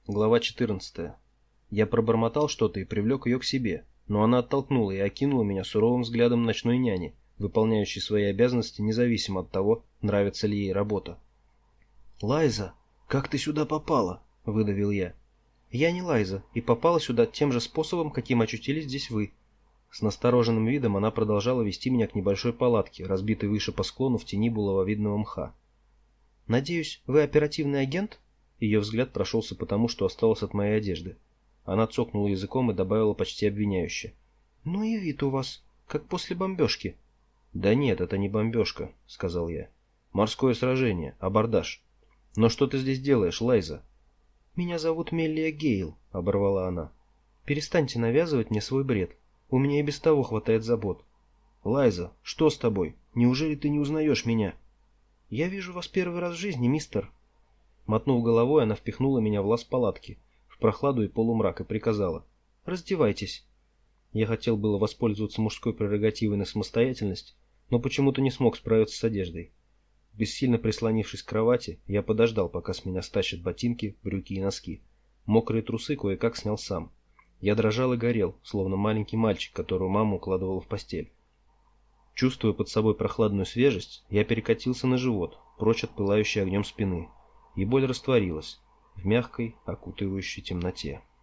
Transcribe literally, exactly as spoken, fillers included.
Глава четырнадцатая. Я пробормотал что-то и привлек ее к себе, но она оттолкнула и окинула меня суровым взглядом ночной няни, выполняющей свои обязанности независимо от того, нравится ли ей работа. «Лайза, как ты сюда попала?» – выдавил я. «Я не Лайза и попала сюда тем же способом, каким очутились здесь вы». С настороженным видом она продолжала вести меня к небольшой палатке, разбитой выше по склону в тени булавовидного мха. «Надеюсь, вы оперативный агент?» Ее взгляд прошелся по тому, что осталось от моей одежды. Она цокнула языком и добавила почти обвиняюще. «Ну и вид у вас, как после бомбежки». «Да нет, это не бомбежка», — сказал я. «Морское сражение, абордаж. Но что ты здесь делаешь, Лайза?» «Меня зовут Меллия Гейл», — оборвала она. «Перестаньте навязывать мне свой бред. У меня и без того хватает забот». «Лайза, что с тобой? Неужели ты не узнаешь меня?» «Я вижу вас первый раз в жизни, мистер». Мотнув головой, она впихнула меня в лаз палатки, в прохладу и полумрак, и приказала: «Раздевайтесь». Я хотел было воспользоваться мужской прерогативой на самостоятельность, но почему-то не смог справиться с одеждой. Бессильно прислонившись к кровати, я подождал, пока с меня стащат ботинки, брюки и носки. Мокрые трусы кое-как снял сам. Я дрожал и горел, словно маленький мальчик, которого мама укладывала в постель. Чувствуя под собой прохладную свежесть, я перекатился на живот, прочь от пылающей огнем спины, и боль растворилась в мягкой, окутывающей темноте.